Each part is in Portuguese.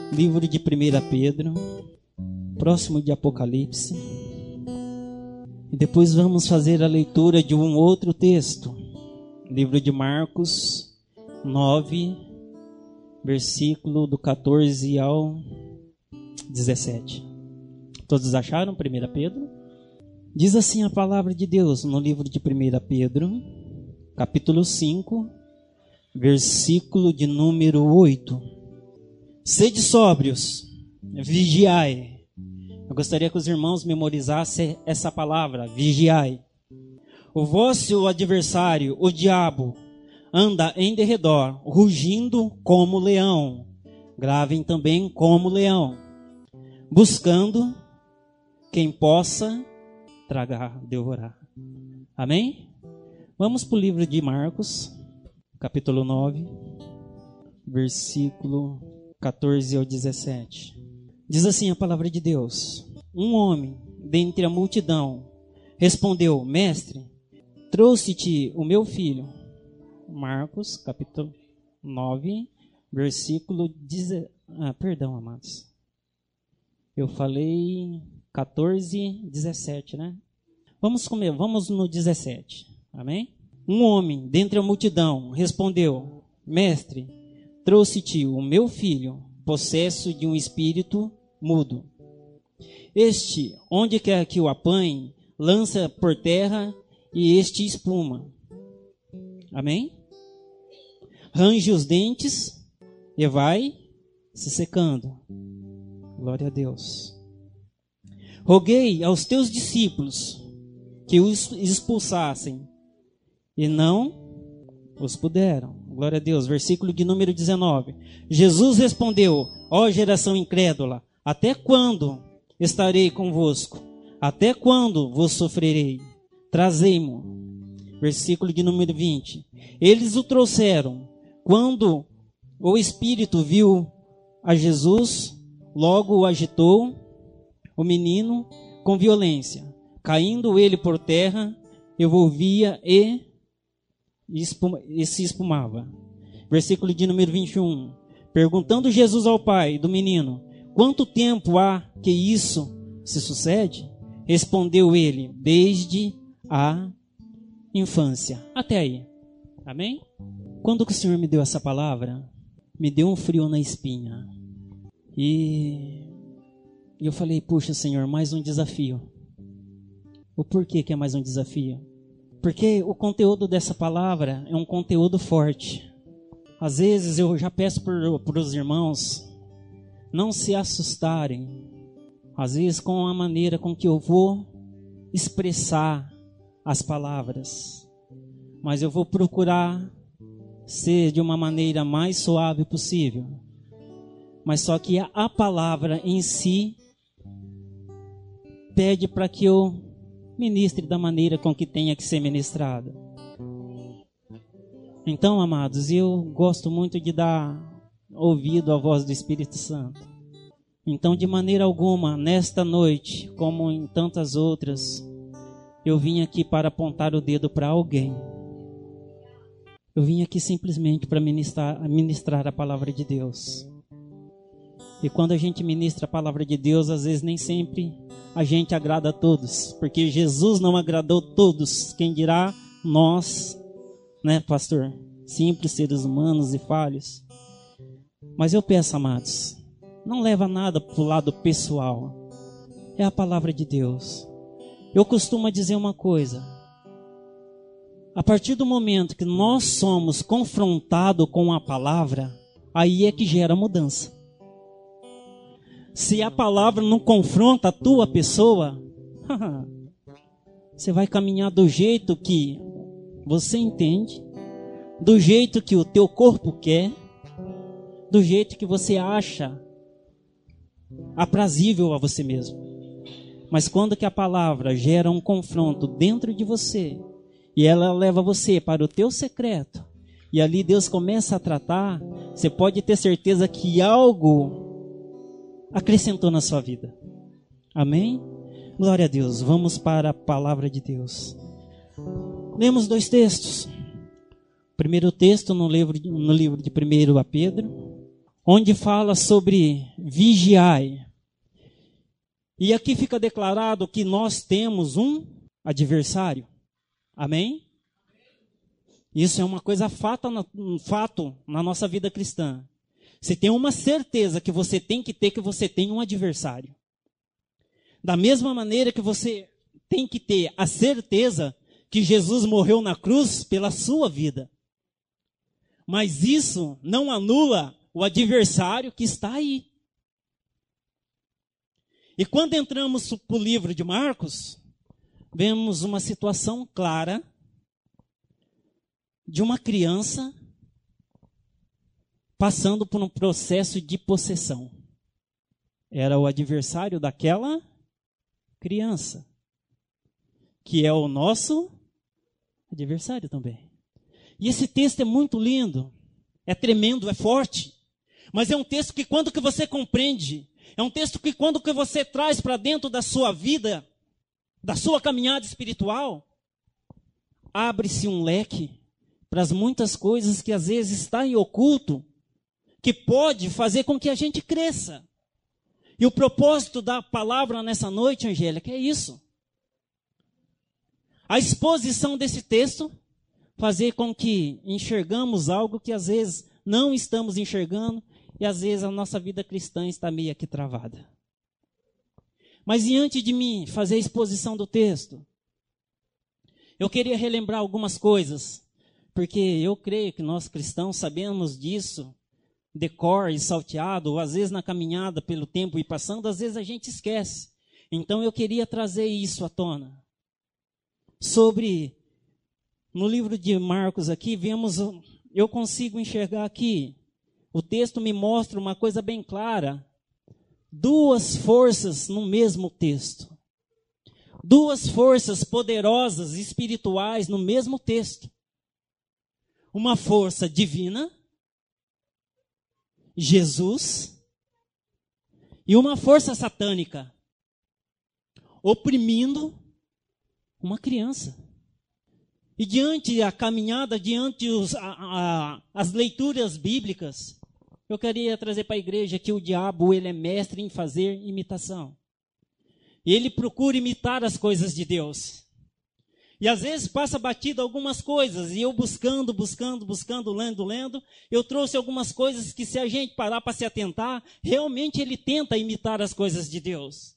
livro de 1 Pedro, próximo de Apocalipse. E depois vamos fazer a leitura de um outro texto, livro de Marcos 9, versículo do 14 ao 17. Todos acharam 1 Pedro? Diz assim a palavra de Deus no livro de 1 Pedro, capítulo 5, versículo de número 8. Sede sóbrios, vigiai. Eu gostaria que os irmãos memorizassem essa palavra, vigiai. O vosso adversário, o diabo, anda em derredor, rugindo como leão. Gravem também como leão, buscando quem possa tragar, devorar. Amém? Vamos para o livro de Marcos, capítulo 9, versículo 14 ao 17. Diz assim a palavra de Deus: Um homem dentre a multidão respondeu: Mestre, trouxe-te o meu filho. Marcos, capítulo 9, versículo 10. Perdão, amados. Eu falei 14, 17, né? Vamos no 17. Amém? Um homem dentre a multidão respondeu: Mestre, trouxe-te o meu filho, possesso de um espírito mudo. Este, onde quer que o apanhe, lança por terra e este espuma. Amém? Range os dentes e vai se secando. Glória a Deus. Roguei aos teus discípulos que os expulsassem e não os puderam. Glória a Deus. Versículo de número 19. Jesus respondeu: Ó geração incrédula, até quando estarei convosco? Até quando vos sofrerei? Trazei-mo. Versículo de número 20. Eles o trouxeram. Quando o Espírito viu a Jesus, logo o agitou o menino com violência. Caindo ele por terra, envolvia e se espumava. Versículo de número 21. Perguntando Jesus ao pai do menino: Quanto tempo há que isso se sucede? Respondeu ele: Desde a infância. Até aí. Amém? Quando que o Senhor me deu essa palavra, me deu um frio na espinha. E eu falei: puxa, Senhor, mais um desafio. O porquê que é mais um desafio? Porque o conteúdo dessa palavra é um conteúdo forte. Às vezes eu já peço para os irmãos não se assustarem, às vezes com a maneira com que eu vou expressar as palavras. Mas eu vou procurar ser de uma maneira mais suave possível. Mas só que a palavra em si pede para que eu ministre da maneira com que tenha que ser ministrada. Então, amados, eu gosto muito de dar ouvido à voz do Espírito Santo. Então, de maneira alguma, nesta noite, como em tantas outras, eu vim aqui para apontar o dedo para alguém. Eu vim aqui simplesmente para ministrar a palavra de Deus. E quando a gente ministra a palavra de Deus, às vezes nem sempre a gente agrada a todos, porque Jesus não agradou todos. Quem dirá nós, né, pastor? Simples seres humanos e falhos. Mas eu peço, amados, não leva nada para o lado pessoal. É a palavra de Deus. Eu costumo dizer uma coisa: a partir do momento que nós somos confrontados com a palavra, aí é que gera mudança. Se a palavra não confronta a tua pessoa, você vai caminhar do jeito que você entende, do jeito que o teu corpo quer, do jeito que você acha aprazível a você mesmo. Mas quando que a palavra gera um confronto dentro de você, e ela leva você para o teu secreto, e ali Deus começa a tratar, você pode ter certeza que algo acrescentou na sua vida. Amém? Glória a Deus. Vamos para a palavra de Deus. Lemos 2 textos. Primeiro texto no livro de 1 Pedro, onde fala sobre vigiai. E aqui fica declarado que nós temos um adversário. Amém? Isso é uma coisa um fato na nossa vida cristã. Você tem uma certeza que você tem que ter, que você tem um adversário. Da mesma maneira que você tem que ter a certeza que Jesus morreu na cruz pela sua vida. Mas isso não anula o adversário que está aí. E quando entramos para o livro de Marcos, vemos uma situação clara de uma criança passando por um processo de possessão. Era o adversário daquela criança, que é o nosso adversário também. E esse texto é muito lindo, é tremendo, é forte, mas é um texto que quando que você compreende, é um texto que quando que você traz para dentro da sua vida, da sua caminhada espiritual, abre-se um leque para as muitas coisas que às vezes está em oculto, que pode fazer com que a gente cresça. E o propósito da palavra nessa noite, Angélica, é isso. A exposição desse texto, fazer com que enxergamos algo que às vezes não estamos enxergando, e às vezes a nossa vida cristã está meio aqui travada. Mas antes de mim fazer a exposição do texto, eu queria relembrar algumas coisas, porque eu creio que nós cristãos sabemos disso, de cor e salteado, ou às vezes na caminhada pelo tempo e passando, às vezes a gente esquece. Então eu queria trazer isso à tona. No livro de Marcos aqui, eu consigo enxergar aqui, o texto me mostra uma coisa bem clara, duas forças no mesmo texto. Duas forças poderosas, espirituais no mesmo texto. Uma força divina, Jesus, e uma força satânica, oprimindo uma criança. E diante da caminhada, diante as leituras bíblicas, eu queria trazer para a igreja que o diabo ele é mestre em fazer imitação. E ele procura imitar as coisas de Deus. E às vezes passa batido algumas coisas, e eu buscando, lendo, eu trouxe algumas coisas que se a gente parar para se atentar, realmente ele tenta imitar as coisas de Deus.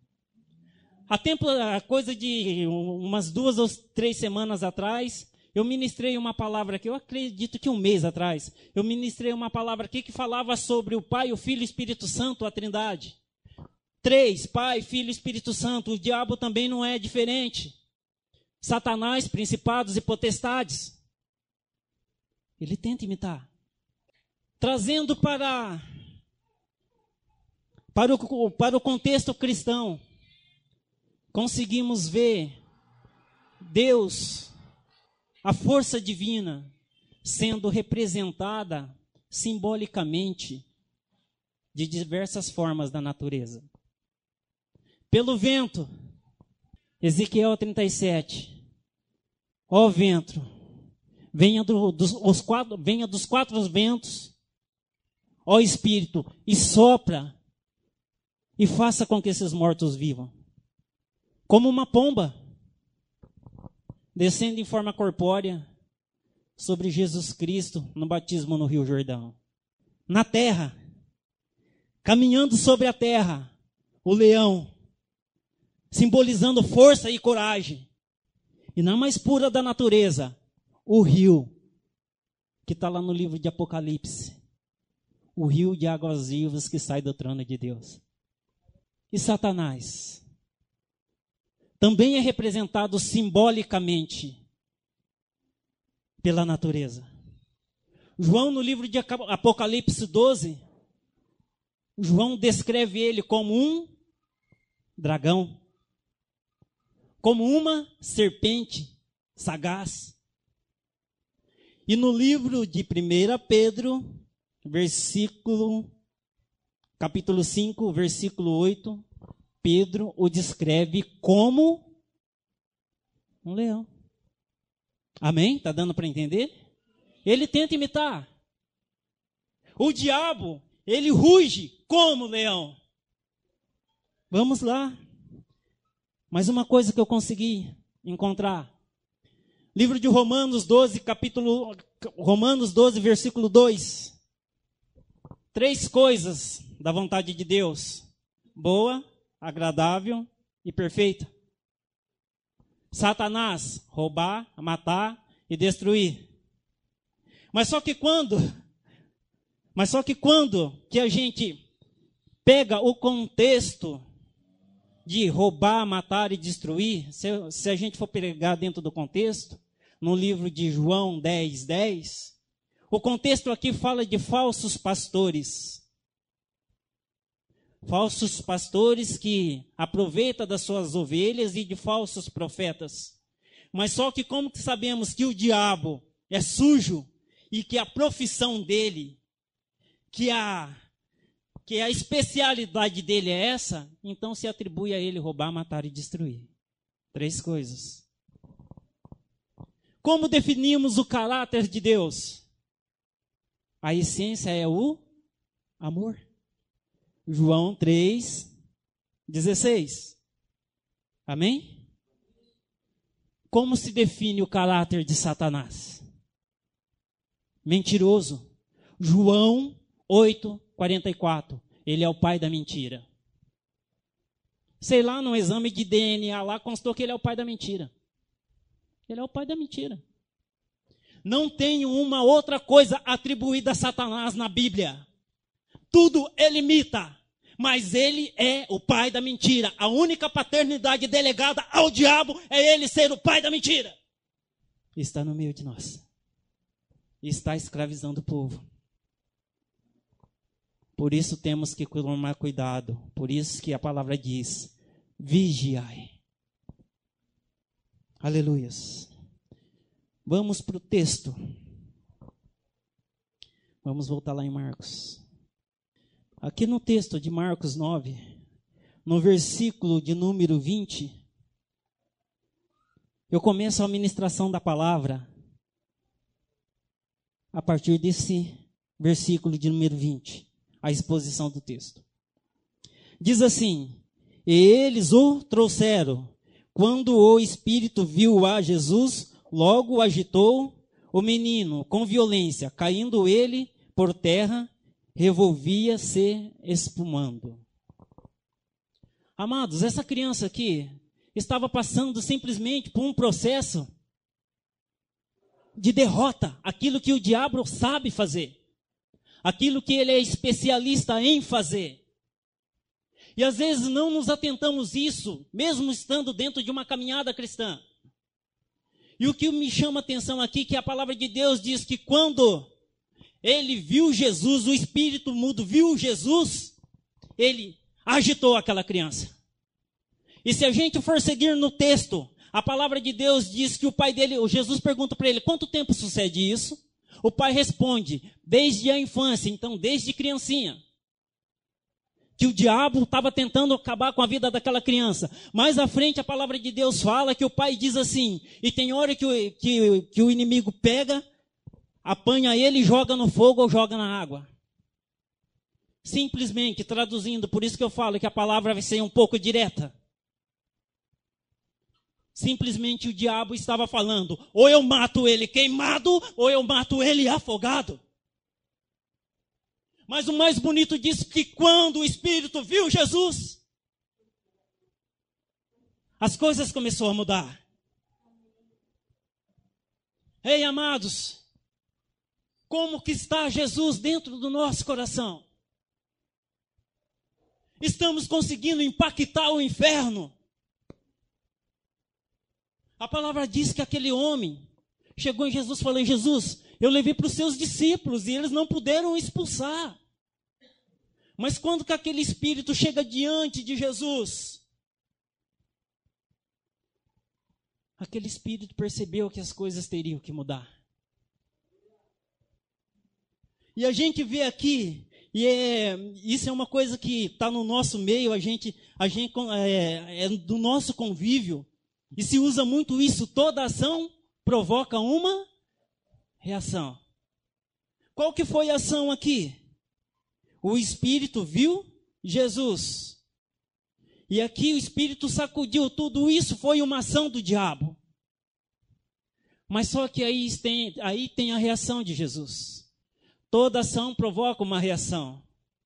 A coisa de umas 2 ou 3 semanas atrás, eu ministrei uma palavra aqui, eu acredito que um mês atrás, eu ministrei uma palavra aqui que falava sobre o Pai, o Filho e o Espírito Santo, a Trindade. 3, Pai, Filho e Espírito Santo, o diabo também não é diferente. Satanás, principados e potestades. Ele tenta imitar. Trazendo para o contexto cristão, conseguimos ver Deus, a força divina, sendo representada simbolicamente de diversas formas da natureza. Pelo vento, Ezequiel 37. Ó vento, venha dos 4 ventos, ó Espírito, e sopra, e faça com que esses mortos vivam. Como uma pomba, descendo em forma corpórea sobre Jesus Cristo no batismo no Rio Jordão. Na terra, caminhando sobre a terra, o leão, simbolizando força e coragem. E na mais pura da natureza, o rio, que está lá no livro de Apocalipse. O rio de águas vivas que sai do trono de Deus. E Satanás também é representado simbolicamente pela natureza. João, no livro de Apocalipse 12, João descreve ele como um dragão, como uma serpente sagaz. E no livro de 1 Pedro, capítulo 5, versículo 8, Pedro o descreve como um leão. Amém? Está dando para entender? Ele tenta imitar. O diabo, Ele ruge como leão. Vamos lá. Mais uma coisa que eu consegui encontrar. Livro de Romanos 12, Romanos 12, versículo 2. 3 coisas da vontade de Deus: boa, agradável e perfeita. Satanás, roubar, matar e destruir. Mas só que quando que a gente pega o contexto de roubar, matar e destruir, se a gente for pegar dentro do contexto, no livro de João 10:10, o contexto aqui fala de falsos pastores. Falsos pastores que aproveitam das suas ovelhas e de falsos profetas. Mas só que como que sabemos que o diabo é sujo e que a profissão dele, que a especialidade dele é essa, então se atribui a ele roubar, matar e destruir. 3 coisas. Como definimos o caráter de Deus? A essência é o amor. João 3:16. Amém? Como se define o caráter de Satanás? Mentiroso. João 8:44. Ele é o pai da mentira. Sei lá, no exame de DNA lá constou que ele é o pai da mentira. Ele é o pai da mentira. Não tem uma outra coisa atribuída a Satanás na Bíblia. Tudo ele imita, mas ele é o pai da mentira. A única paternidade delegada ao diabo é ele ser o pai da mentira. Está no meio de nós. Está escravizando o povo. Por isso temos que tomar cuidado. Por isso que a palavra diz: vigiai. Aleluias. Vamos para o texto. Vamos voltar lá em Marcos. Aqui no texto de Marcos 9, no versículo de número 20, eu começo a ministração da palavra a partir desse versículo de número 20, a exposição do texto. Diz assim: e eles o trouxeram. Quando o Espírito viu a Jesus, logo agitou o menino com violência, caindo ele por terra, revolvia-se espumando. Amados, essa criança aqui estava passando simplesmente por um processo de derrota, aquilo que o diabo sabe fazer, aquilo que ele é especialista em fazer. E às vezes não nos atentamos isso, mesmo estando dentro de uma caminhada cristã. E o que me chama a atenção aqui, que a palavra de Deus diz que quando ele viu Jesus, o espírito mudo viu Jesus, ele agitou aquela criança. E se a gente for seguir no texto, a palavra de Deus diz que o pai dele, o Jesus pergunta para ele: quanto tempo sucede isso? O pai responde: desde a infância, então desde criancinha. Que o diabo estava tentando acabar com a vida daquela criança. Mais à frente a palavra de Deus fala que o pai diz assim: e tem hora que o inimigo pega, apanha ele e joga no fogo ou joga na água. Simplesmente traduzindo, por isso que eu falo que a palavra vai ser um pouco direta. Simplesmente o diabo estava falando: ou eu mato ele queimado, ou eu mato ele afogado. Mas o mais bonito disso é que quando o Espírito viu Jesus, as coisas começaram a mudar. Ei, amados, como que está Jesus dentro do nosso coração? Estamos conseguindo impactar o inferno? A palavra diz que aquele homem chegou em Jesus e falou: Jesus, eu levei para os seus discípulos e eles não puderam expulsar. Mas quando que aquele espírito chega diante de Jesus, aquele espírito percebeu que as coisas teriam que mudar. E a gente vê aqui, isso é uma coisa que está no nosso meio, é do nosso convívio, e se usa muito isso: toda ação provoca uma reação. Qual que foi a ação aqui? o Espírito viu Jesus. E aqui o Espírito sacudiu tudo isso, foi uma ação do diabo. Mas só que aí tem a reação de Jesus. Toda ação provoca uma reação.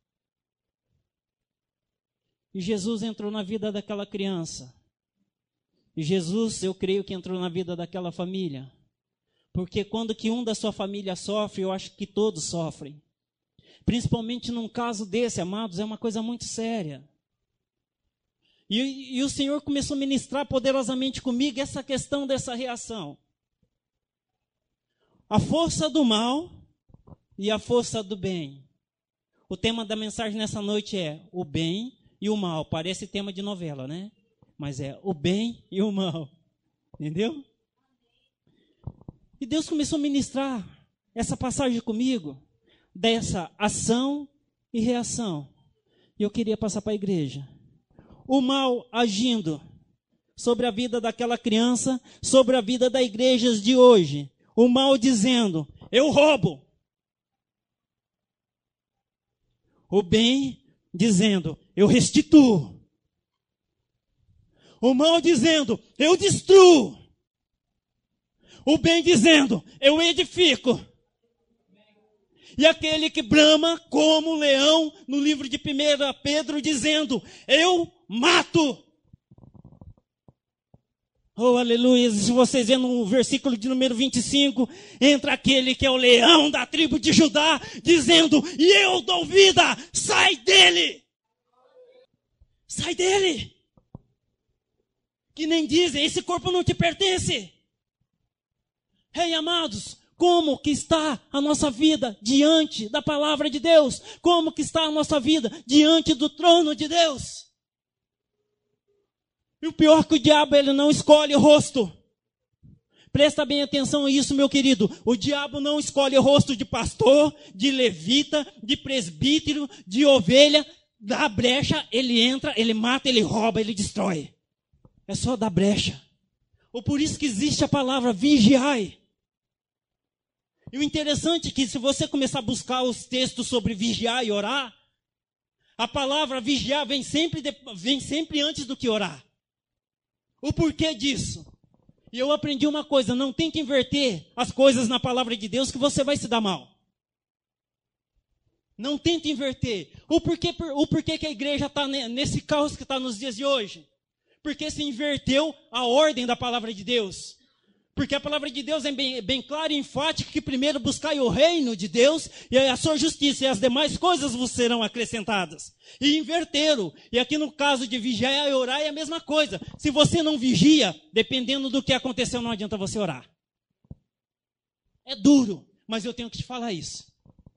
E Jesus entrou na vida daquela criança. E Jesus, eu creio que entrou na vida daquela família. Porque quando que um da sua família sofre, eu acho que todos sofrem. Principalmente num caso desse, amados, é uma coisa muito séria. E o Senhor começou a ministrar poderosamente comigo essa questão dessa reação. A força do mal e a força do bem. O tema da mensagem nessa noite é o bem e o mal. Parece tema de novela, né? Mas é o bem e o mal. Entendeu? E Deus começou a ministrar essa passagem comigo, dessa ação e reação. E eu queria passar para a igreja. O mal agindo sobre a vida daquela criança, sobre a vida das igrejas de hoje. O mal dizendo, eu roubo. O bem dizendo, eu restituo. O mal dizendo, eu destruo. O bem dizendo, eu edifico. E aquele que brama como um leão, no livro de 1 Pedro, dizendo, eu mato. Oh, aleluia. Se vocês verem no versículo de número 25, entra aquele que é o leão da tribo de Judá, dizendo, e eu dou vida, sai dele. Sai dele. Que nem dizem, esse corpo não te pertence. Ei, amados, como que está a nossa vida diante da palavra de Deus? Como que está a nossa vida diante do trono de Deus? E o pior que o diabo, ele não escolhe o rosto. Presta bem atenção a isso, meu querido. O diabo não escolhe o rosto de pastor, de levita, de presbítero, de ovelha. Da brecha, ele entra, ele mata, ele rouba, ele destrói. É só da brecha. Ou por isso que existe a palavra vigiai. E o interessante é que se você começar a buscar os textos sobre vigiar e orar, a palavra vigiar vem sempre antes do que orar. O porquê disso? E eu aprendi uma coisa, não tente inverter as coisas na palavra de Deus que você vai se dar mal. Não tente inverter. O porquê que a igreja está nesse caos que está nos dias de hoje? Porque se inverteu a ordem da palavra de Deus. Porque a palavra de Deus é bem clara e enfática que primeiro buscai o reino de Deus e a sua justiça e as demais coisas vos serão acrescentadas. E inverteram. E aqui no caso de vigiar e orar é a mesma coisa. Se você não vigia, dependendo do que aconteceu, não adianta você orar. É duro, mas eu tenho que te falar isso.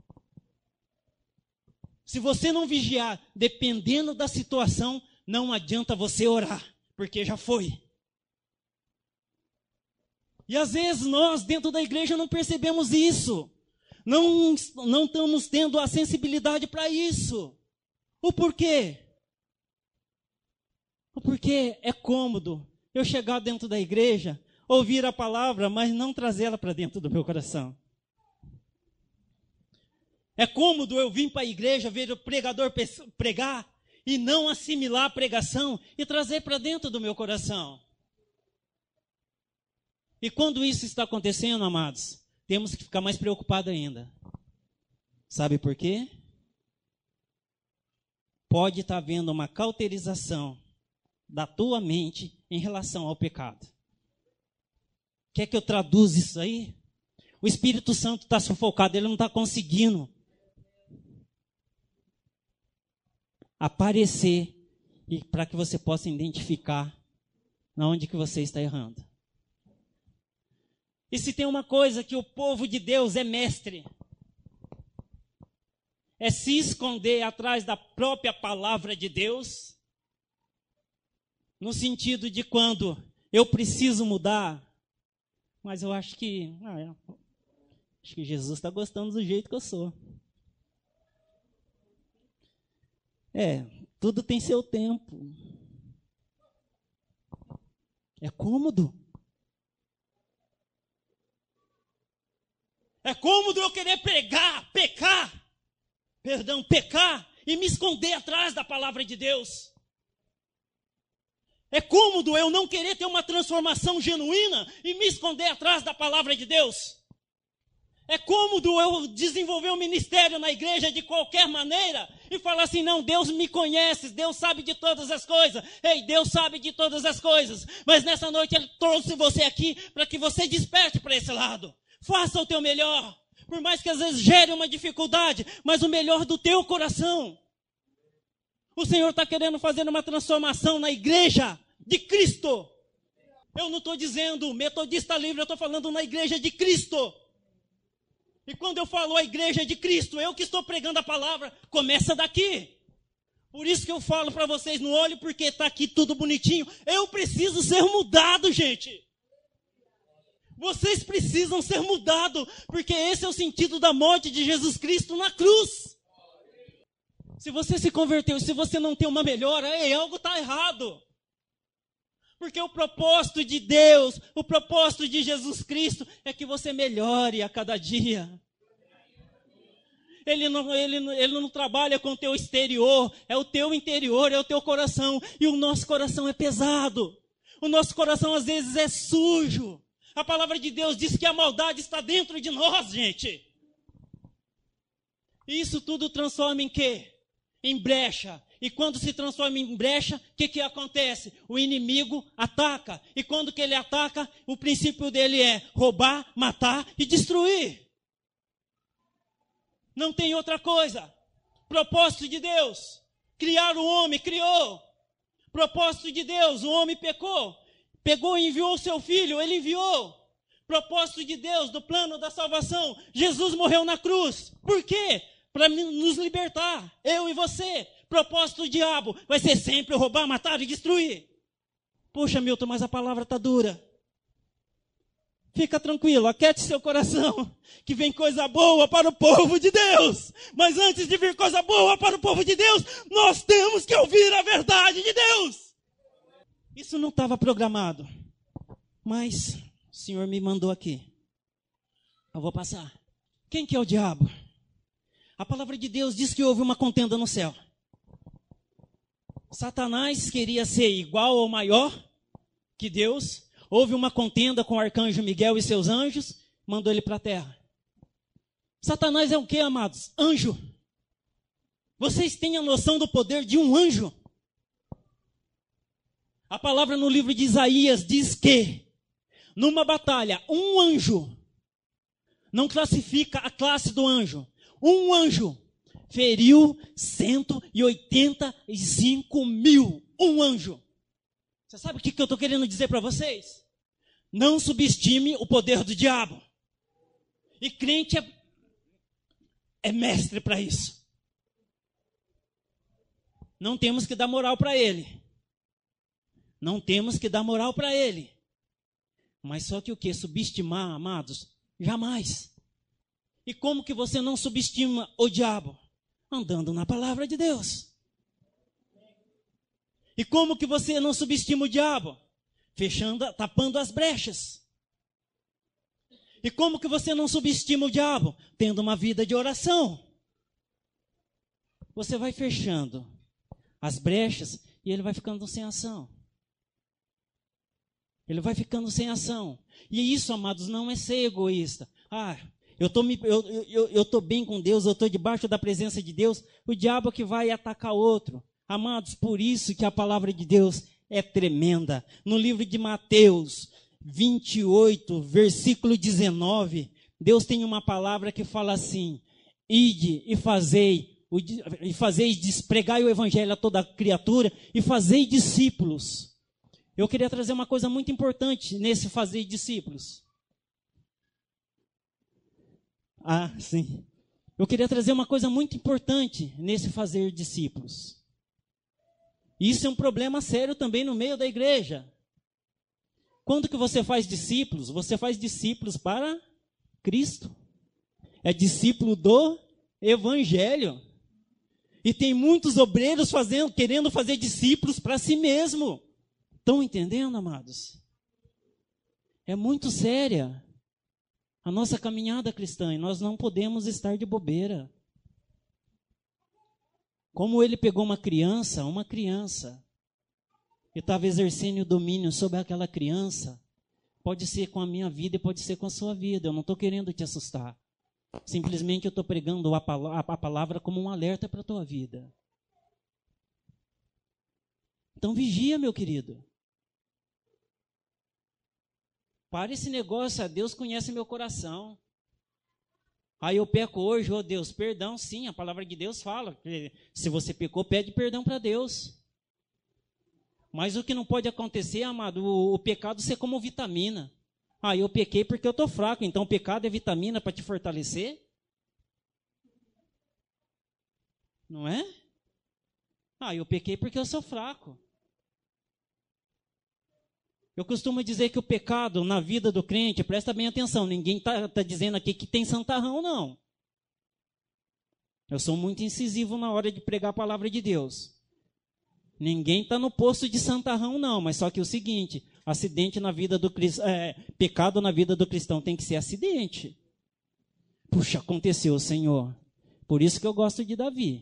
Se você não vigiar, dependendo da situação, não adianta você orar, porque já foi. E às vezes nós, dentro da igreja, não percebemos isso. Não estamos tendo a sensibilidade para isso. O porquê? O porquê é cômodo eu chegar dentro da igreja, ouvir a palavra, mas não trazê-la para dentro do meu coração. É cômodo eu vir para a igreja, ver o pregador pregar e não assimilar a pregação e trazer para dentro do meu coração. E quando isso está acontecendo, amados, temos que ficar mais preocupados ainda. Sabe por quê? Pode estar havendo uma cauterização da tua mente em relação ao pecado. Quer que eu traduza isso aí? O Espírito Santo está sufocado, ele não está conseguindo aparecer e para que você possa identificar onde que você está errando. E se tem uma coisa que o povo de Deus é mestre, é se esconder atrás da própria palavra de Deus, no sentido de quando eu preciso mudar, mas eu acho que Jesus está gostando do jeito que eu sou. Tudo tem seu tempo. É cômodo. É cômodo eu querer pecar pecar e me esconder atrás da palavra de Deus. É cômodo eu não querer ter uma transformação genuína e me esconder atrás da palavra de Deus. É cômodo eu desenvolver um ministério na igreja de qualquer maneira e falar assim, não, Deus me conhece, Deus sabe de todas as coisas. Ei, Deus sabe de todas as coisas. Mas nessa noite Ele trouxe você aqui para que você desperte para esse lado. Faça o teu melhor. Por mais que às vezes gere uma dificuldade, mas o melhor do teu coração. O Senhor está querendo fazer uma transformação na igreja de Cristo. Eu não estou dizendo metodista livre, eu estou falando na igreja de Cristo. E quando eu falo a igreja de Cristo, eu que estou pregando a palavra, começa daqui. Por isso que eu falo para vocês, não olhe porque está aqui tudo bonitinho. Eu preciso ser mudado, gente. Vocês precisam ser mudados, porque esse é o sentido da morte de Jesus Cristo na cruz. Se você se converteu, se você não tem uma melhora, algo está errado. Porque o propósito de Deus, o propósito de Jesus Cristo é que você melhore a cada dia. Ele não trabalha com o teu exterior, é o teu interior, é o teu coração. E o nosso coração é pesado. O nosso coração às vezes é sujo. A palavra de Deus diz que a maldade está dentro de nós, gente. E isso tudo transforma em quê? Em brecha. E quando se transforma em brecha, o que acontece? O inimigo ataca. E quando que ele ataca, o princípio dele é roubar, matar e destruir. Não tem outra coisa. Propósito de Deus. Criar o homem, criou. Propósito de Deus, o homem pecou. Pegou e enviou o seu filho, ele enviou. Propósito de Deus, do plano da salvação. Jesus morreu na cruz. Por quê? Para nos libertar, eu e você. Propósito do diabo vai ser sempre roubar, matar e destruir. Poxa, Milton, mas a palavra está dura. Fica tranquilo, aquiete seu coração, que vem coisa boa para o povo de Deus. Mas antes de vir coisa boa para o povo de Deus, nós temos que ouvir a verdade de Deus. Isso não estava programado, mas o Senhor me mandou aqui. Eu vou passar. Quem que é o diabo? A palavra de Deus diz que houve uma contenda no céu. Satanás queria ser igual ou maior que Deus. Houve uma contenda com o arcanjo Miguel e seus anjos. Mandou ele para a terra. Satanás é o que, amados? Anjo. Vocês têm a noção do poder de um anjo? A palavra no livro de Isaías diz que, numa batalha, um anjo, não classifica a classe do anjo, um anjo feriu 185 mil. Um anjo. Você sabe o que eu estou querendo dizer para vocês? Não subestime o poder do diabo. E crente é mestre para isso. Não temos que dar moral para ele. Não temos que dar moral para ele. Mas só que o que? Subestimar, amados? Jamais. E como que você não subestima o diabo? Andando na palavra de Deus. E como que você não subestima o diabo? Tapando as brechas. E como que você não subestima o diabo? Tendo uma vida de oração. Você vai fechando as brechas e ele vai ficando sem ação. Ele vai ficando sem ação. E isso, amados, não é ser egoísta. Eu estou bem com Deus, eu estou debaixo da presença de Deus, o diabo que vai atacar outro. Amados, por isso que a palavra de Deus é tremenda. No livro de Mateus 28, versículo 19, Deus tem uma palavra que fala assim: ide e pregai o evangelho a toda criatura e fazei discípulos. Eu queria trazer uma coisa muito importante nesse fazer discípulos. Sim. Eu queria trazer uma coisa muito importante nesse fazer discípulos. Isso é um problema sério também no meio da igreja. Quando que você faz discípulos? Você faz discípulos para Cristo. É discípulo do Evangelho. E tem muitos obreiros querendo fazer discípulos para si mesmo. Estão entendendo, amados? É muito séria a nossa caminhada cristã, e nós não podemos estar de bobeira. Como ele pegou uma criança, e estava exercendo o domínio sobre aquela criança, pode ser com a minha vida e pode ser com a sua vida. Eu não estou querendo te assustar. Simplesmente eu estou pregando a palavra como um alerta para a tua vida. Então vigia, meu querido. Para esse negócio, Deus conhece meu coração. Aí eu peco hoje, oh Deus, perdão, sim, a palavra de Deus fala. Que se você pecou, pede perdão para Deus. Mas o que não pode acontecer, amado, o pecado ser como vitamina. Ah, eu pequei porque eu estou fraco, então o pecado é vitamina para te fortalecer? Não é? Ah, eu pequei porque eu sou fraco. Eu costumo dizer que o pecado na vida do crente, presta bem atenção, ninguém está dizendo aqui que tem santarrão, não. Eu sou muito incisivo na hora de pregar a palavra de Deus. Ninguém está no posto de santarrão, não, mas só que é o seguinte, acidente na vida do pecado na vida do cristão tem que ser acidente. Puxa, aconteceu, Senhor. Por isso que eu gosto de Davi.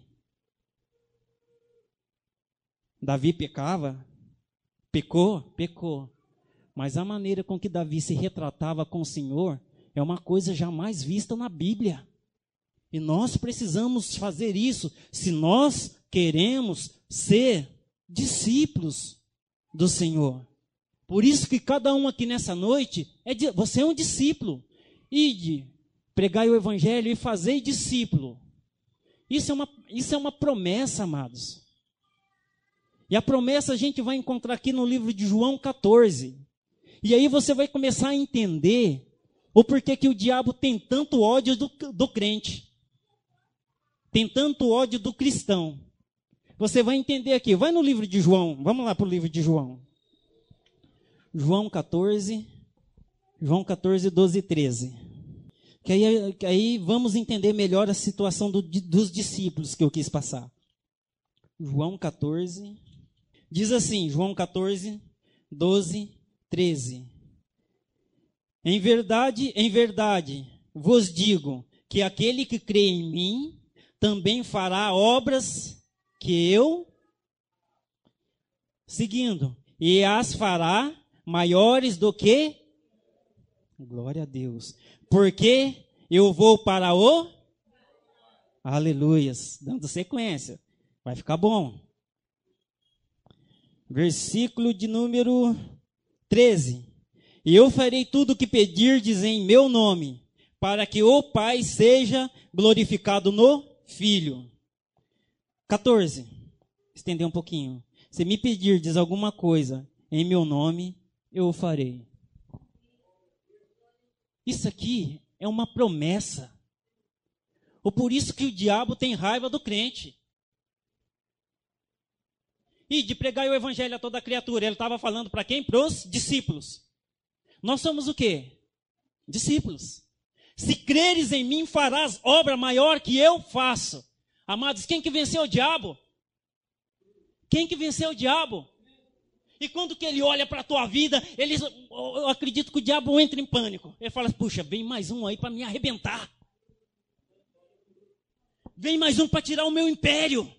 Davi pecava? Pecou? Pecou. Mas a maneira com que Davi se retratava com o Senhor é uma coisa jamais vista na Bíblia. E nós precisamos fazer isso se nós queremos ser discípulos do Senhor. Por isso que cada um aqui nessa noite, você é um discípulo. Ide, pregai o Evangelho e fazei discípulo. Isso é uma promessa, amados. E a promessa a gente vai encontrar aqui no livro de João 14. E aí você vai começar a entender o porquê que o diabo tem tanto ódio do crente. Tem tanto ódio do cristão. Você vai entender aqui. Vai no livro de João. Vamos lá para o livro de João. João 14, 12 e 13. Que aí vamos entender melhor a situação dos discípulos que eu quis passar. João 14. Diz assim, João 14, 12, 13. Em verdade, vos digo que aquele que crê em mim também fará obras que eu, seguindo, e as fará maiores do que, glória a Deus, porque eu vou para o, aleluias, dando sequência, vai ficar bom. Versículo de número 13. E eu farei tudo o que pedirdes em meu nome, para que o Pai seja glorificado no Filho. 14. Estender um pouquinho. Se me pedirdes alguma coisa em meu nome, eu o farei. Isso aqui é uma promessa. Ou por isso que o diabo tem raiva do crente. E de pregar o evangelho a toda criatura. Ele estava falando para quem? Para os discípulos. Nós somos o quê? Discípulos. Se creres em mim, farás obra maior que eu faço. Amados, quem que venceu o diabo? Quem que venceu o diabo? E quando que ele olha para a tua vida, eu acredito que o diabo entra em pânico. Ele fala, puxa, vem mais um aí para me arrebentar. Vem mais um para tirar o meu império.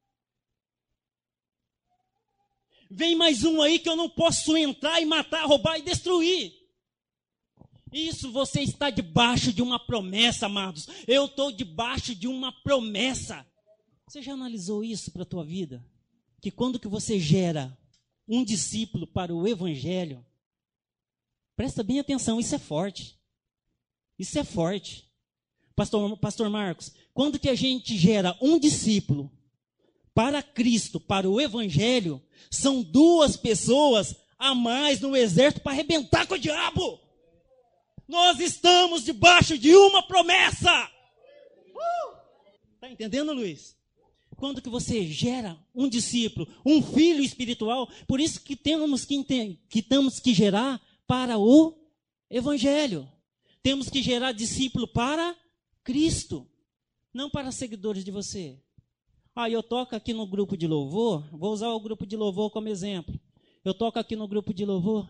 Vem mais um aí que eu não posso entrar e matar, roubar e destruir. Isso, você está debaixo de uma promessa, amados. Eu estou debaixo de uma promessa. Você já analisou isso para a tua vida? Que quando que você gera um discípulo para o evangelho, presta bem atenção, isso é forte. Isso é forte. Pastor Marcos, quando que a gente gera um discípulo para Cristo, para o evangelho, são 2 pessoas a mais no exército para arrebentar com o diabo. Nós estamos debaixo de uma promessa. Está entendendo, Luiz? Quando que você gera um discípulo, um filho espiritual, por isso que temos que gerar para o evangelho. Temos que gerar discípulo para Cristo, não para seguidores de você. Eu toco aqui no grupo de louvor, vou usar o grupo de louvor como exemplo. Eu toco aqui no grupo de louvor,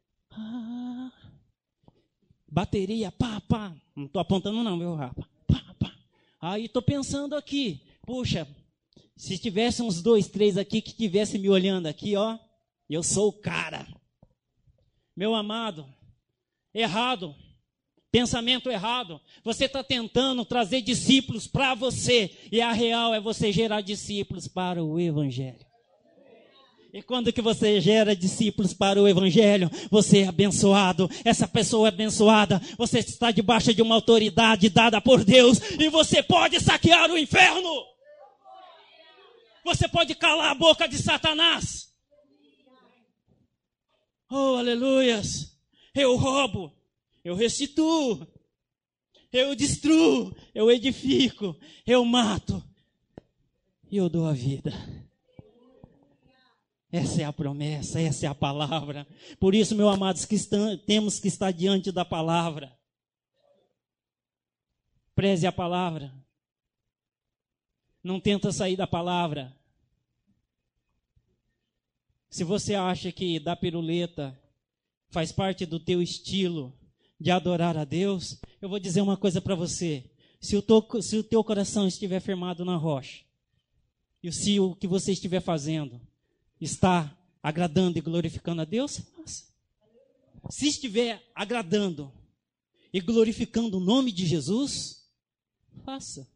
bateria, pá, pá. Não estou apontando não, meu rapa. Pá, pá. Aí estou pensando aqui, puxa, Se tivesse uns 2, 3 aqui que estivesse me olhando aqui, ó, eu sou o cara. Meu amado, errado, pensamento errado. Você está tentando trazer discípulos para você, e a real é você gerar discípulos para o Evangelho. E quando que você gera discípulos para o Evangelho, você é abençoado, essa pessoa é abençoada, você está debaixo de uma autoridade dada por Deus, e você pode saquear o inferno. Você pode calar a boca de Satanás. Oh, aleluias. Eu roubo, eu restituo, eu destruo, eu edifico, eu mato e eu dou a vida. Essa é a promessa, essa é a palavra. Por isso, meus amados, temos que estar diante da palavra. Preze a palavra. Não tenta sair da palavra. Se você acha que dar piruleta faz parte do teu estilo de adorar a Deus, eu vou dizer uma coisa para você. Se o teu coração estiver firmado na rocha, e se o que você estiver fazendo está agradando e glorificando a Deus, faça. Se estiver agradando e glorificando o nome de Jesus, faça.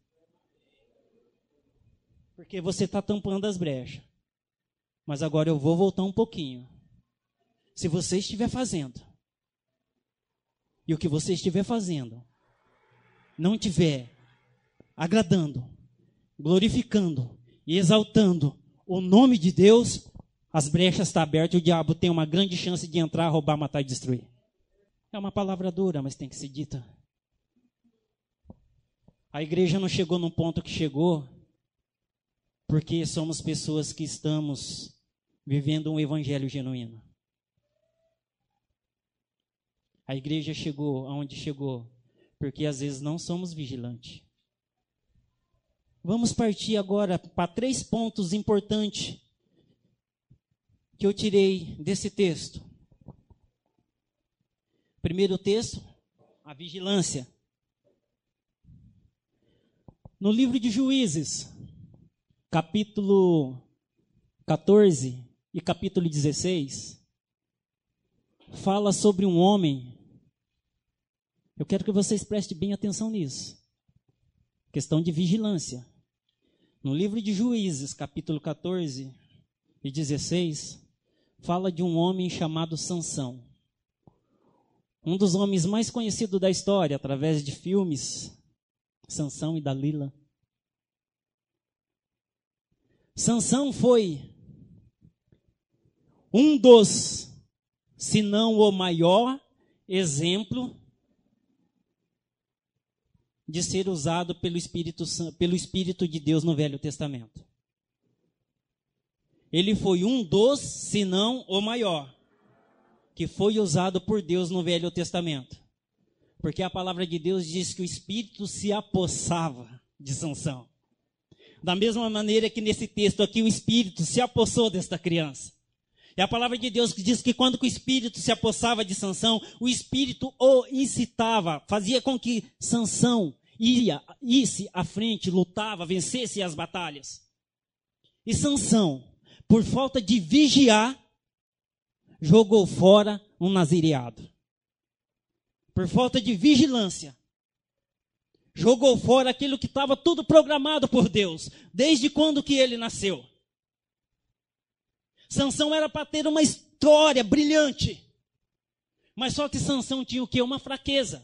Porque você está tampando as brechas. Mas agora eu vou voltar um pouquinho. Se você estiver fazendo, e o que você estiver fazendo não estiver agradando, glorificando e exaltando o nome de Deus, as brechas estão abertas e o diabo tem uma grande chance de entrar, roubar, matar e destruir. É uma palavra dura, mas tem que ser dita. A igreja não chegou num ponto que chegou porque somos pessoas que estamos vivendo um evangelho genuíno. A igreja chegou aonde chegou porque às vezes não somos vigilantes. Vamos partir agora para 3 pontos importantes que eu tirei desse texto. Primeiro texto, a vigilância. No livro de Juízes, capítulo 14 e capítulo 16, fala sobre um homem. Eu quero que vocês prestem bem atenção nisso. Questão de vigilância. No livro de Juízes, capítulo 14 e 16, fala de um homem chamado Sansão. Um dos homens mais conhecidos da história, através de filmes, Sansão e Dalila. Sansão foi um dos, se não o maior, exemplo de ser usado pelo Espírito de Deus no Velho Testamento. Ele foi um dos, se não o maior, que foi usado por Deus no Velho Testamento. Porque a palavra de Deus diz que o Espírito se apossava de Sansão. Da mesma maneira que nesse texto aqui o Espírito se apossou desta criança. E a palavra de Deus diz que quando o Espírito se apossava de Sansão, o Espírito o incitava, fazia com que Sansão isse à frente, lutava, vencesse as batalhas. E Sansão, por falta de vigiar, jogou fora um nazireado. Por falta de vigilância, jogou fora aquilo que estava tudo programado por Deus, desde quando que ele nasceu. Sansão era para ter uma história brilhante, mas só que Sansão tinha o quê? Uma fraqueza.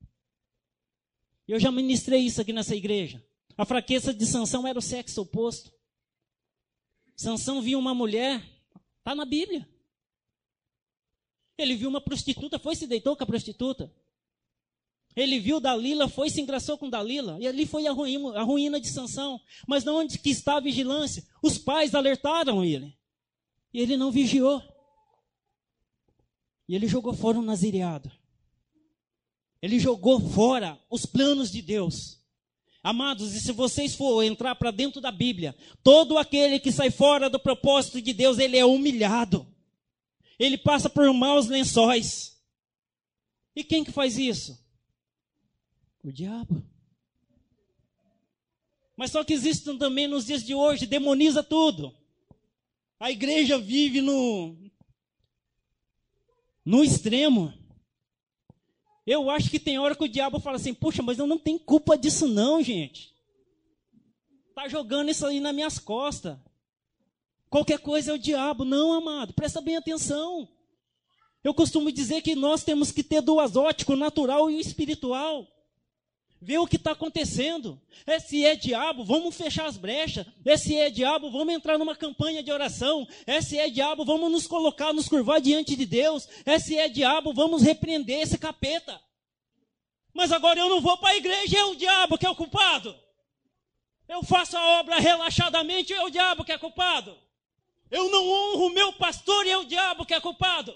Eu já ministrei isso aqui nessa igreja. A fraqueza de Sansão era o sexo oposto. Sansão viu uma mulher, está na Bíblia. Ele viu uma prostituta, foi e se deitou com a prostituta. Ele viu Dalila, foi e se engraçou com Dalila. E ali foi a ruína de Sansão. Mas não onde que está a vigilância? Os pais alertaram ele. E ele não vigiou. E ele jogou fora um nazireado. Ele jogou fora os planos de Deus. Amados, e se vocês for entrar para dentro da Bíblia, todo aquele que sai fora do propósito de Deus, ele é humilhado. Ele passa por maus lençóis. E quem que faz isso? O diabo. Mas só que existem também nos dias de hoje, demoniza tudo. A igreja vive no extremo. Eu acho que tem hora que o diabo fala assim, puxa, mas eu não tenho culpa disso não, gente. Está jogando isso aí nas minhas costas. Qualquer coisa é o diabo. Não, amado, presta bem atenção. Eu costumo dizer que nós temos que ter duas óticas, o natural e o espiritual. Ver o que está acontecendo. Se é diabo, vamos fechar as brechas. Se é diabo, vamos entrar numa campanha de oração. Se é diabo, vamos nos colocar, nos curvar diante de Deus. Se é diabo, vamos repreender esse capeta. Mas agora eu não vou para a igreja, é o diabo que é o culpado. Eu faço a obra relaxadamente, é o diabo que é culpado. Eu não honro o meu pastor, é o diabo que é culpado.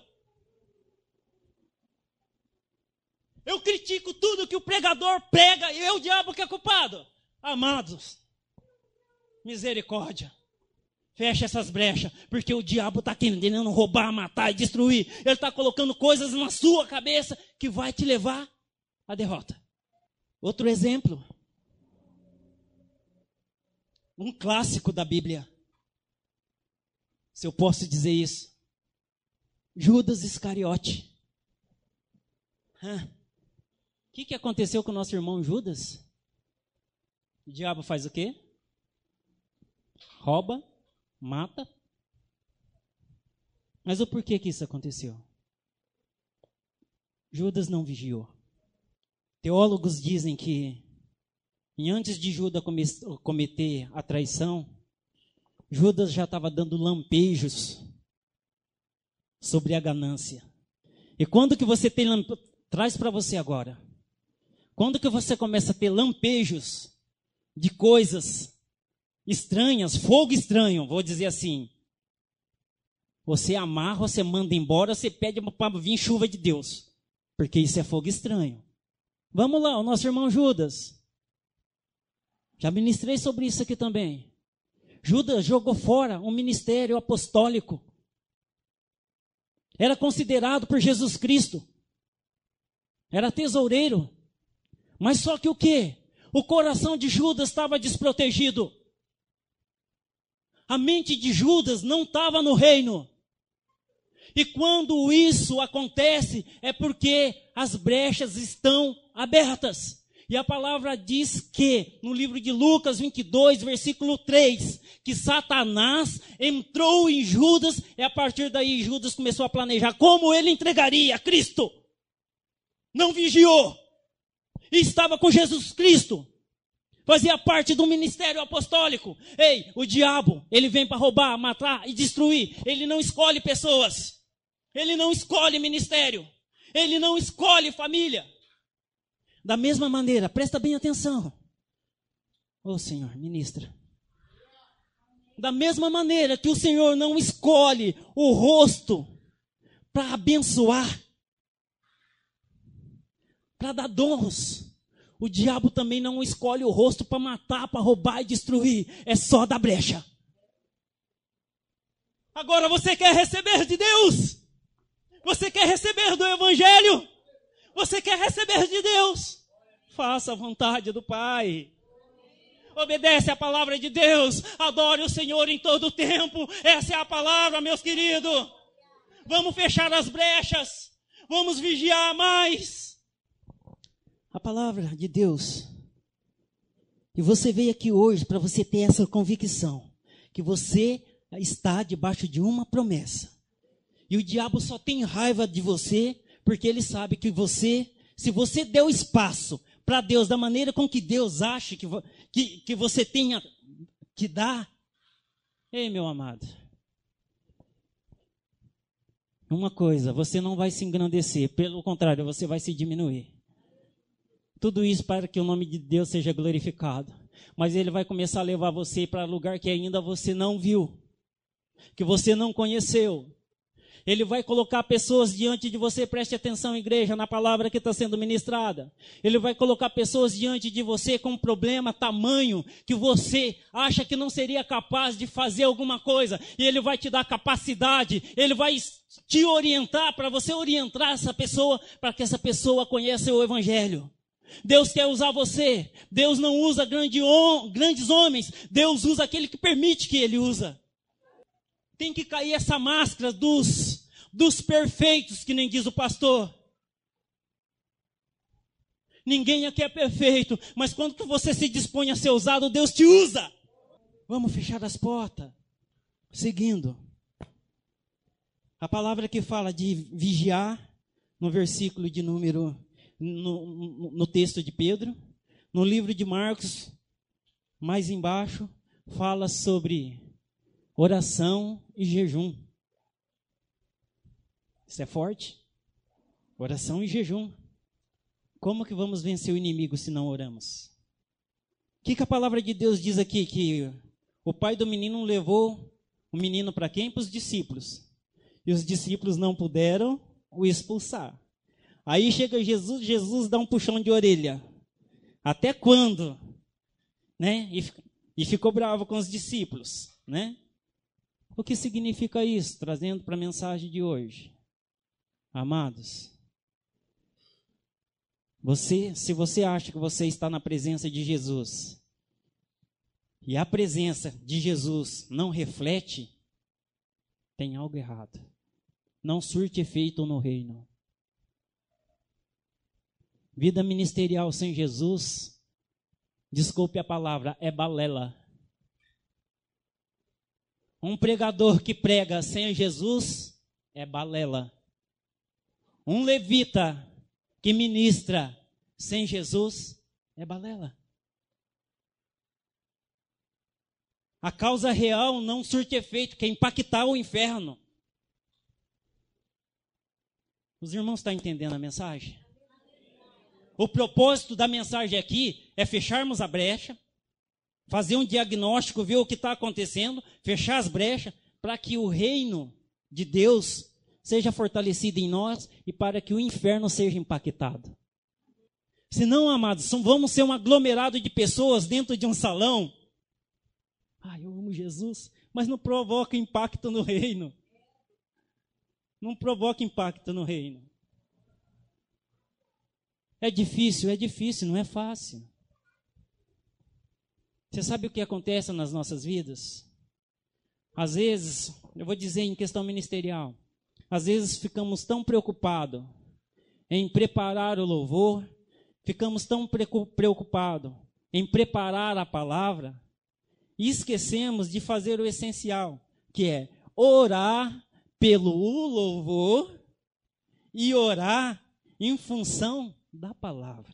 Eu critico tudo que o pregador prega e é o diabo que é culpado. Amados, misericórdia. Fecha essas brechas, porque o diabo está querendo roubar, matar e destruir. Ele está colocando coisas na sua cabeça que vai te levar à derrota. Outro exemplo. Um clássico da Bíblia. Se eu posso dizer isso. Judas Iscariote. O que aconteceu com o nosso irmão Judas? O diabo faz o quê? Rouba, mata. Mas o porquê que isso aconteceu? Judas não vigiou. Teólogos dizem que antes de Judas cometer a traição, Judas já estava dando lampejos sobre a ganância. E quando que você tem traz para você agora? Quando que você começa a ter lampejos de coisas estranhas, fogo estranho, vou dizer assim. Você amarra, você manda embora, você pede para vir chuva de Deus. Porque isso é fogo estranho. Vamos lá, o nosso irmão Judas. Já ministrei sobre isso aqui também. Judas jogou fora um ministério apostólico. Era considerado por Jesus Cristo. Era tesoureiro. Mas só que o quê? O coração de Judas estava desprotegido. A mente de Judas não estava no reino. E quando isso acontece, é porque as brechas estão abertas. E a palavra diz que, no livro de Lucas 22, versículo 3, que Satanás entrou em Judas, e a partir daí Judas começou a planejar como ele entregaria a Cristo. Não vigiou. E estava com Jesus Cristo. Fazia parte do ministério apostólico. Ei, o diabo, ele vem para roubar, matar e destruir. Ele não escolhe pessoas. Ele não escolhe ministério. Ele não escolhe família. Da mesma maneira, presta bem atenção. Ô Senhor, ministra. Da mesma maneira que o Senhor não escolhe o rosto para abençoar, para dar dons. O diabo também não escolhe o rosto para matar, para roubar e destruir. É só dar brecha. Agora você quer receber de Deus? Você quer receber do Evangelho? Você quer receber de Deus? Faça a vontade do Pai. Obedece a palavra de Deus. Adore o Senhor em todo o tempo. Essa é a palavra, meus queridos. Vamos fechar as brechas. Vamos vigiar mais. A palavra de Deus. E você veio aqui hoje para você ter essa convicção. Que você está debaixo de uma promessa. E o diabo só tem raiva de você. Porque ele sabe que você, se você deu espaço para Deus da maneira com que Deus acha que você tenha que dar. Ei, meu amado. Uma coisa, você não vai se engrandecer. Pelo contrário, você vai se diminuir. Tudo isso para que o nome de Deus seja glorificado. Mas ele vai começar a levar você para lugar que ainda você não viu. Que você não conheceu. Ele vai colocar pessoas diante de você, preste atenção, igreja, na palavra que está sendo ministrada. Ele vai colocar pessoas diante de você com um problema tamanho que você acha que não seria capaz de fazer alguma coisa. E ele vai te dar capacidade, ele vai te orientar para você orientar essa pessoa, para que essa pessoa conheça o Evangelho. Deus quer usar você. Deus não usa grandes homens. Deus usa aquele que permite que Ele usa. Tem que cair essa máscara dos perfeitos, que nem diz o pastor. Ninguém aqui é perfeito, mas quando que você se dispõe a ser usado, Deus te usa. Vamos fechar as portas. Seguindo. A palavra que fala de vigiar, no versículo de número, no texto de Pedro, no livro de Marcos, mais embaixo, fala sobre oração e jejum. Isso é forte? Oração e jejum. Como que vamos vencer o inimigo se não oramos? O que a palavra de Deus diz aqui? Que o pai do menino levou o menino para quem? Para os discípulos. E os discípulos não puderam o expulsar. Aí chega Jesus dá um puxão de orelha. Até quando? Né? E ficou bravo com os discípulos. Né? O que significa isso? Trazendo para a mensagem de hoje. Amados, se você acha que você está na presença de Jesus, e a presença de Jesus não reflete, tem algo errado. Não surte efeito no reino. Vida ministerial sem Jesus, desculpe a palavra, é balela. Um pregador que prega sem Jesus é balela. Um levita que ministra sem Jesus é balela. A causa real não surte efeito, quer impactar o inferno. Os irmãos estão entendendo a mensagem? O propósito da mensagem aqui é fecharmos a brecha, fazer um diagnóstico, ver o que está acontecendo, fechar as brechas, para que o reino de Deus seja fortalecido em nós e para que o inferno seja impactado. Senão, amados, vamos ser um aglomerado de pessoas dentro de um salão. Eu amo Jesus, mas não provoca impacto no reino. Não provoca impacto no reino. É difícil, não é fácil. Você sabe o que acontece nas nossas vidas? Às vezes, eu vou dizer em questão ministerial, às vezes ficamos tão preocupados em preparar o louvor, ficamos tão preocupados em preparar a palavra, e esquecemos de fazer o essencial, que é orar pelo louvor e orar em função da palavra.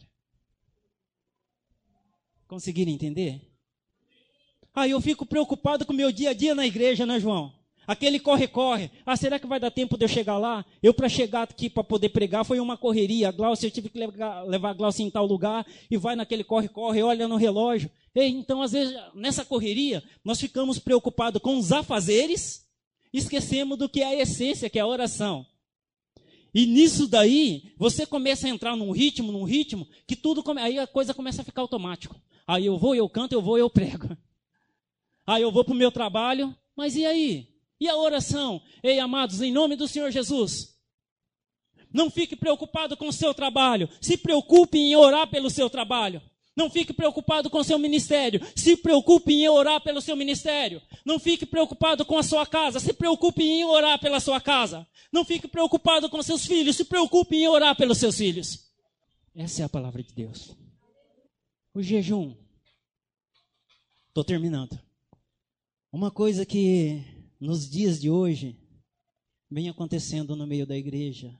Conseguiram entender? Eu fico preocupado com o meu dia a dia na igreja, né, João? Aquele corre-corre. Será que vai dar tempo de eu chegar lá? Eu, para chegar aqui, para poder pregar, foi uma correria. A Glaucia, eu tive que levar a Glaucia em tal lugar, e vai naquele corre-corre, olha no relógio. Então, às vezes, nessa correria, nós ficamos preocupados com os afazeres, esquecemos do que é a essência, que é a oração. E nisso daí, você começa a entrar num ritmo, que aí a coisa começa a ficar automático. Aí eu vou, eu canto, eu vou, eu prego. Aí eu vou para o meu trabalho, mas e aí? E a oração? Ei, amados, em nome do Senhor Jesus, não fique preocupado com o seu trabalho, se preocupe em orar pelo seu trabalho. Não fique preocupado com o seu ministério, se preocupe em orar pelo seu ministério. Não fique preocupado com a sua casa, se preocupe em orar pela sua casa. Não fique preocupado com seus filhos, se preocupe em orar pelos seus filhos. Essa é a palavra de Deus. O jejum. Estou terminando. Uma coisa que nos dias de hoje vem acontecendo no meio da igreja,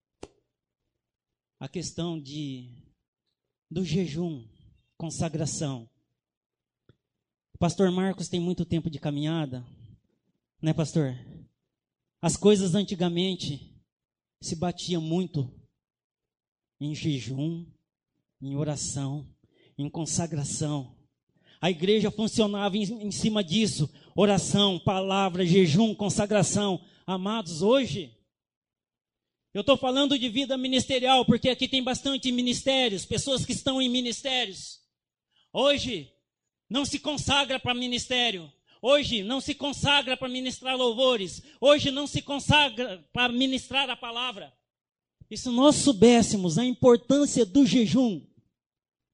a questão do jejum, consagração. O pastor Marcos tem muito tempo de caminhada, né, pastor? As coisas antigamente se batiam muito em jejum, em oração, em consagração. A igreja funcionava em cima disso. Oração, palavra, jejum, consagração. Amados, hoje, eu estou falando de vida ministerial, porque aqui tem bastante ministérios, pessoas que estão em ministérios. Hoje, não se consagra para ministério. Hoje, não se consagra para ministrar louvores. Hoje, não se consagra para ministrar a palavra. E se nós soubéssemos a importância do jejum,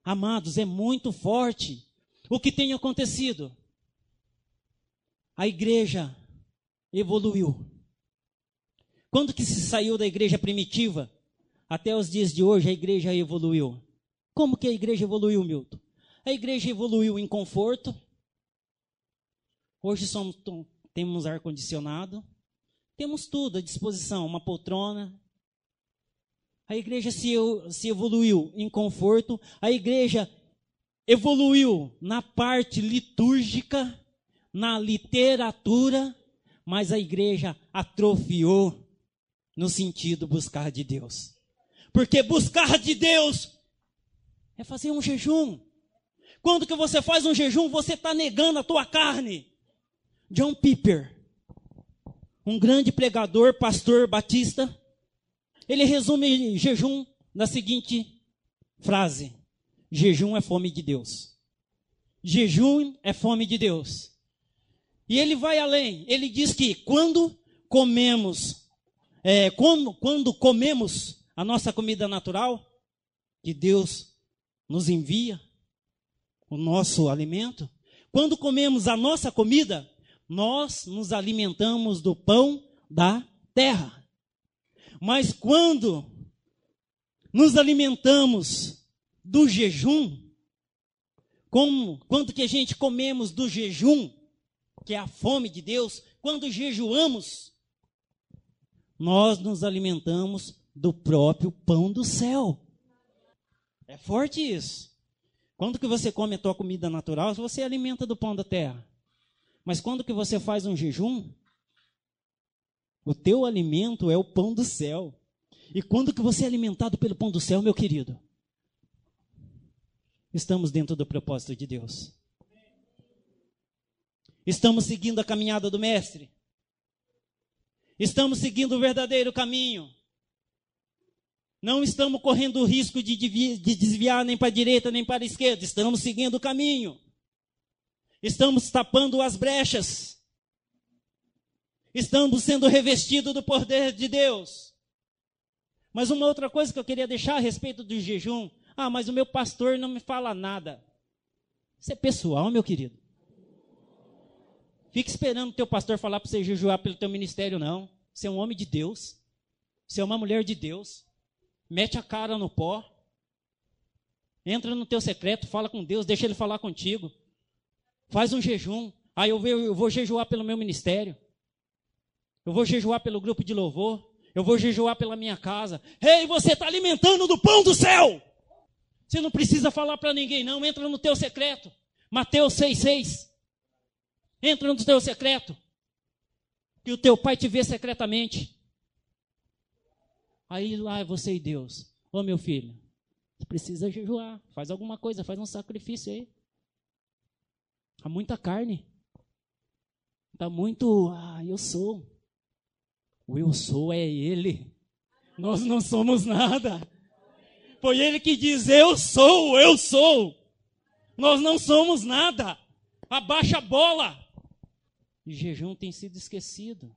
Amados, é muito forte o que tem acontecido. A igreja evoluiu. Quando que se saiu da igreja primitiva, até os dias de hoje a igreja evoluiu. Como que a igreja evoluiu, Milton? A igreja evoluiu em conforto. Hoje temos ar-condicionado, temos tudo à disposição, uma poltrona. A igreja se evoluiu em conforto, a igreja evoluiu na parte litúrgica, na literatura, mas a igreja atrofiou no sentido buscar de Deus. Porque buscar de Deus é fazer um jejum. Quando que você faz um jejum, você está negando a tua carne. John Piper, um grande pregador, pastor batista, ele resume jejum na seguinte frase: jejum é fome de Deus. Jejum é fome de Deus. E ele vai além, ele diz que quando comemos a nossa comida natural, que Deus nos envia, o nosso alimento, quando comemos a nossa comida, nós nos alimentamos do pão da terra. Mas quando nos alimentamos do jejum, quando que a gente comemos do jejum, que é a fome de Deus, quando jejuamos, nós nos alimentamos do próprio pão do céu. É forte isso. Quando que você come a tua comida natural, você alimenta do pão da terra. Mas quando que você faz um jejum, o teu alimento é o pão do céu. E quando que você é alimentado pelo pão do céu, meu querido? Estamos dentro do propósito de Deus. Estamos seguindo a caminhada do Mestre. Estamos seguindo o verdadeiro caminho. Não estamos correndo o risco de desviar nem para a direita nem para a esquerda. Estamos seguindo o caminho. Estamos tapando as brechas. Estamos sendo revestidos do poder de Deus. Mas uma outra coisa que eu queria deixar a respeito do jejum. Mas o meu pastor não me fala nada. Isso é pessoal, meu querido. Fique esperando o teu pastor falar para você jejuar pelo teu ministério, não. Você é um homem de Deus. Você é uma mulher de Deus. Mete a cara no pó. Entra no teu secreto, fala com Deus, deixa Ele falar contigo. Faz um jejum. Eu vou jejuar pelo meu ministério. Eu vou jejuar pelo grupo de louvor. Eu vou jejuar pela minha casa. Ei, você está alimentando do pão do céu. Você não precisa falar para ninguém, não. Entra no teu secreto. Mateus 6,6. Entra no teu secreto. Que o teu pai te vê secretamente. Aí lá é você e Deus. Ô meu filho, você precisa jejuar. Faz alguma coisa, faz um sacrifício aí. Há muita carne. Está muito, eu sou. O eu sou é Ele. Nós não somos nada. Foi Ele que diz, eu sou, eu sou. Nós não somos nada. Abaixa a bola. O jejum tem sido esquecido.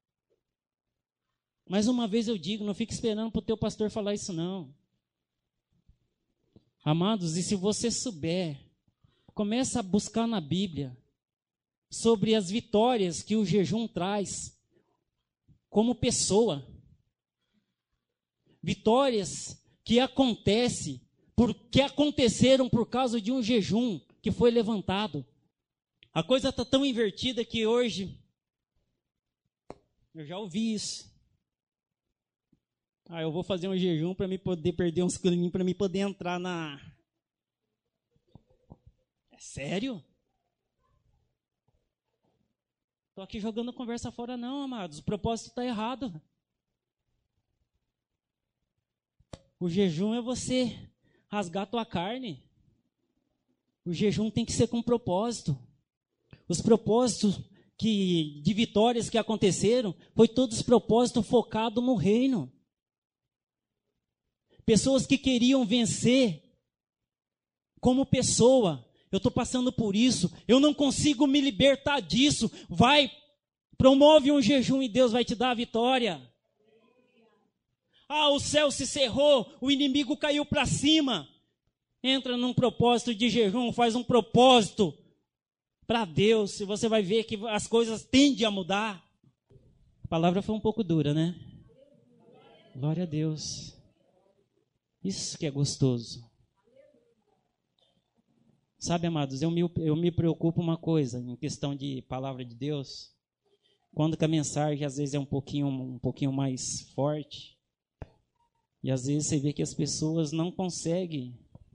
Mais uma vez eu digo, não fique esperando para o teu pastor falar isso não. Amados, e se você souber, começa a buscar na Bíblia sobre as vitórias que o jejum traz como pessoa. Vitórias que aconteceram por causa de um jejum que foi levantado. A coisa está tão invertida que hoje, eu já ouvi isso. Eu vou fazer um jejum para me poder perder uns quilinhos, para me poder entrar na... É sério? Estou aqui jogando a conversa fora não, amados. O propósito está errado. O jejum é você rasgar a tua carne. O jejum tem que ser com propósito. Os propósitos de vitórias que aconteceram, foi todos propósitos focados no reino. Pessoas que queriam vencer como pessoa. Eu estou passando por isso, eu não consigo me libertar disso. Promove um jejum e Deus vai te dar a vitória. O céu se cerrou, o inimigo caiu para cima. Entra num propósito de jejum, faz um propósito para Deus, e você vai ver que as coisas tendem a mudar. A palavra foi um pouco dura, né? Glória a Deus. Isso que é gostoso. Sabe, amados, eu me preocupo uma coisa, em questão de palavra de Deus, quando que a mensagem às vezes é um pouquinho mais forte, e às vezes você vê que as pessoas não conseguem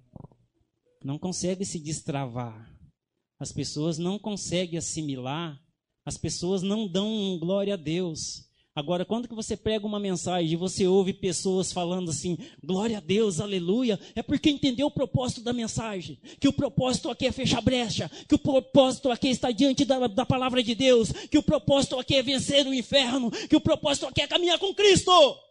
se destravar, as pessoas não conseguem assimilar, as pessoas não dão glória a Deus. Agora, quando que você prega uma mensagem e você ouve pessoas falando assim, glória a Deus, aleluia, é porque entendeu o propósito da mensagem, que o propósito aqui é fechar brecha, que o propósito aqui é estar diante da palavra de Deus, que o propósito aqui é vencer o inferno, que o propósito aqui é caminhar com Cristo.